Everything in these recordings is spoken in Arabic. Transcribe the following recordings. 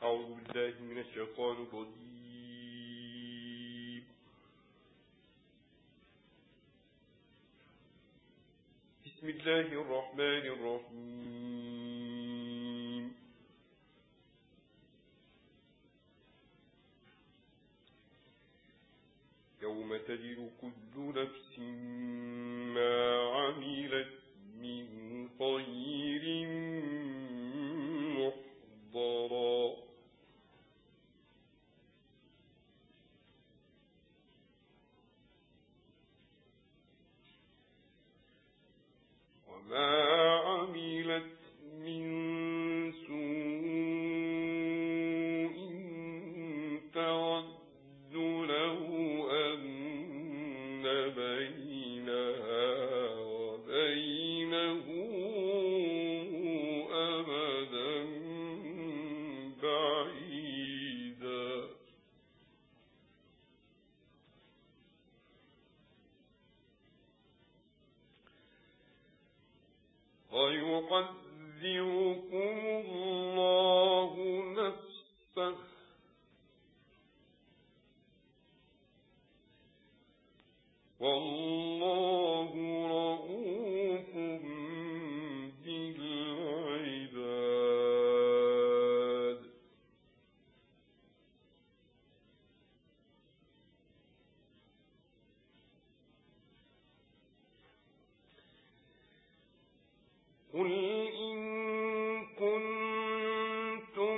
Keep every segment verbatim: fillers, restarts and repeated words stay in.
أعوذ بالله من الشيطان الرجيم. بسم الله الرحمن الرحيم. يوم تجد كل نفس ما عملت من خير محضرا وما عملت من سوء تود له أن بينها وبينه أمدا بعيدا ويحذركم الله نفسه والله رؤوف بالعباد. قل إن كنتم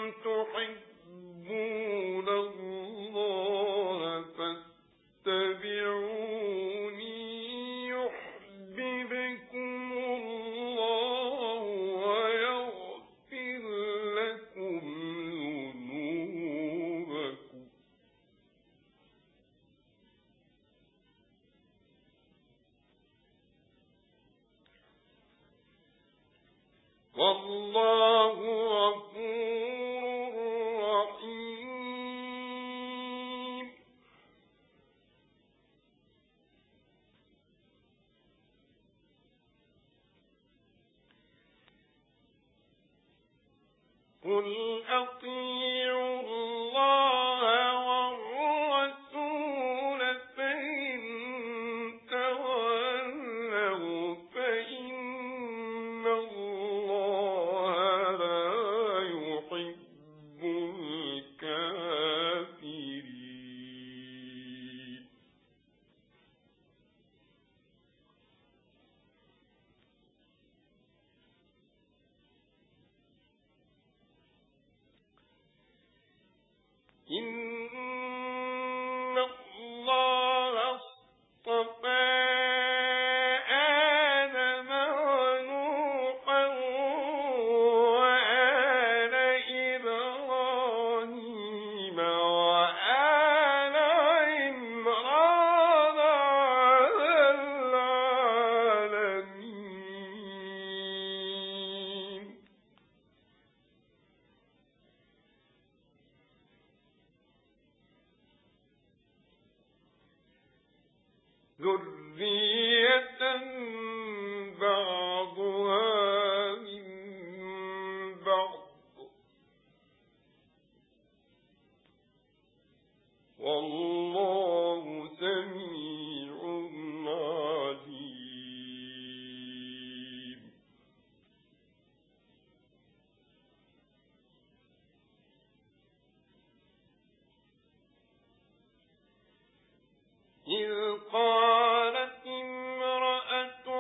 تحبون الله فاتبعوني يحببكم الله ويغفر لكم ذنوبكم والله غفور رحيم. قل أطيعوا الله والرسول فإن تولوا فإن الله لا يحب الكافرين. إن الله اصطفى آدم ونوحا وآل إبراهيم وآل عمران على العالمين. ذرية بعضها من بعض والله سميع عليم. إذ قالت امرأة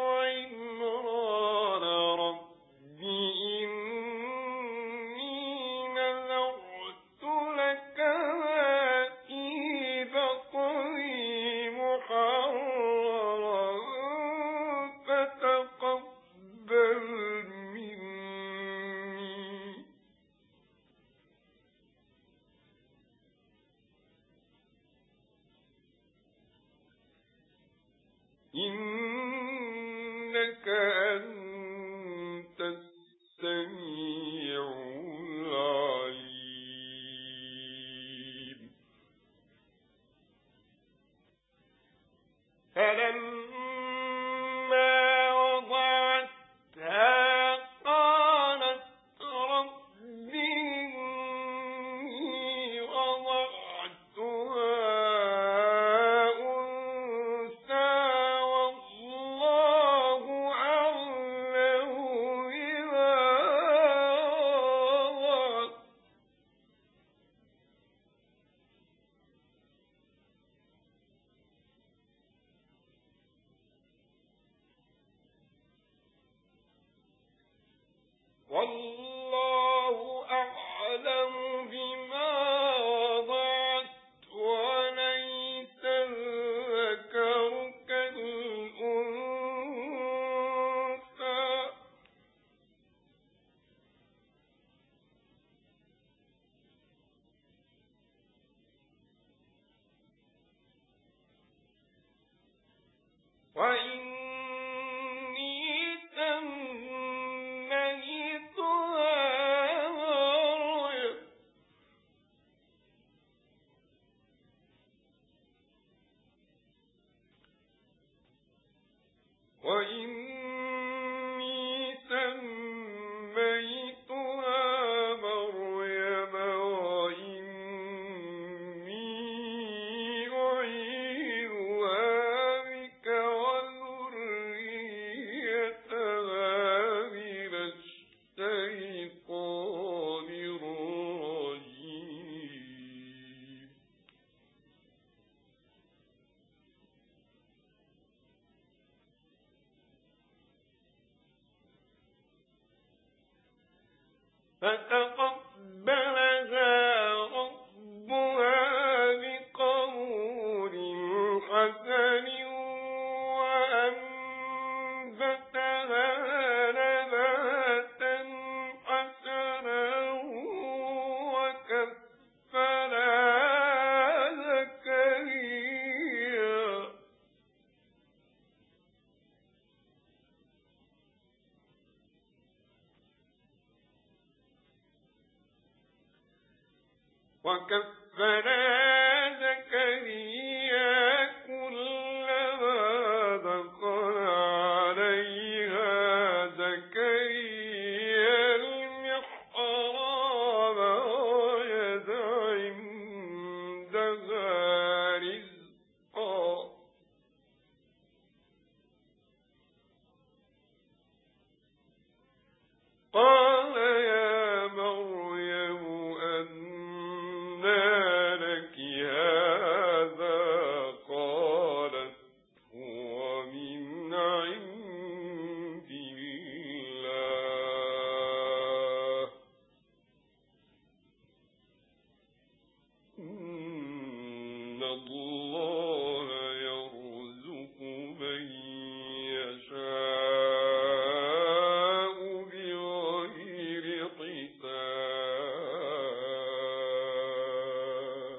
والله أعلم بما وضعت وليس الذكر كالأنثى وإني سميتها مريم وإني سميتها مريم وإني أعيذها بك وذريتها من الشيطان الرجيم فتقبلها ربها بقبول حسن وأنبتها نباتا حسنا وكفلها زكريا وكفلها زكريا كلما دخل عليها زكريا المحراب وجد عندها رزقا قال يا مريم أنى لك هذا قالت هو من عند الله إن الله يرزق من يشاء بغير حساب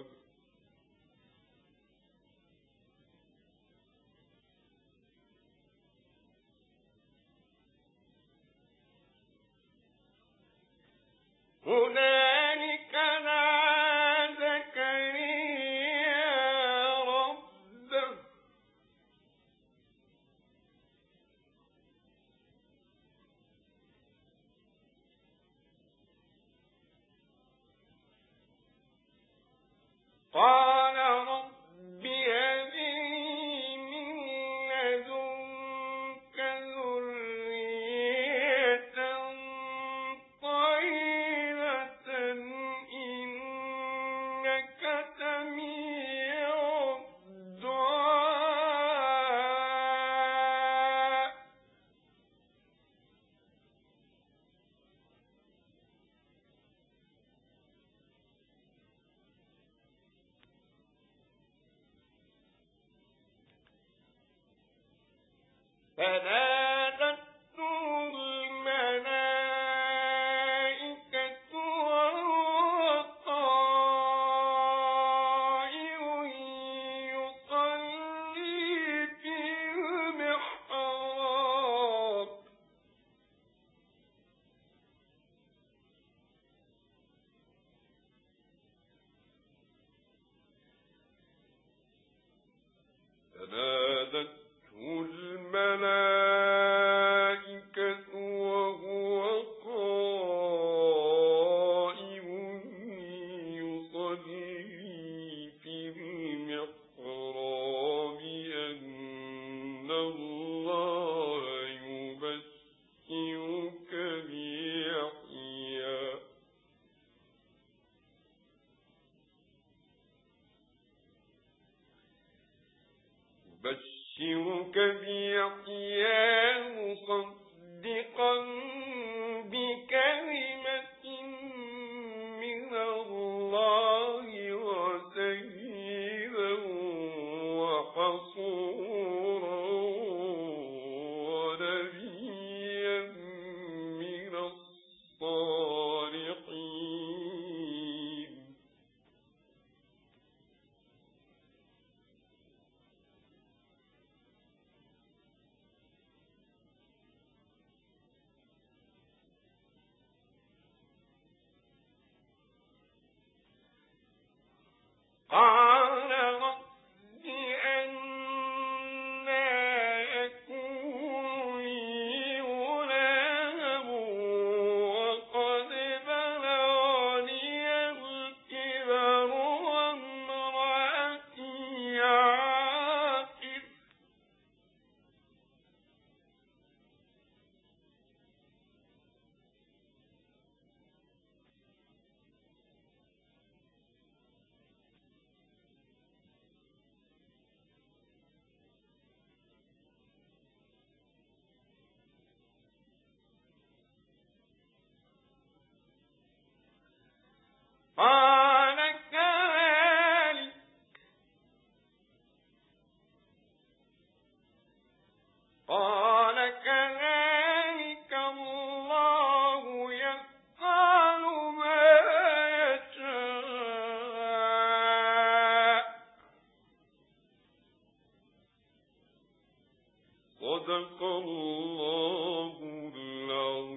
هنالك دعا زكريا ربه قال رب هب لي من لدنك ذرية طيبة إنك سميع الدعاء فنادته الملائكة وهو قائم يصلي في المحراب فنادته الملائكة قال رب أنى يكون لي غلام وقد بلغني الكبر وامرأتي عاقر قال كذلك قال كذلك الله يفعل ما يشاء صدق الله العظيم.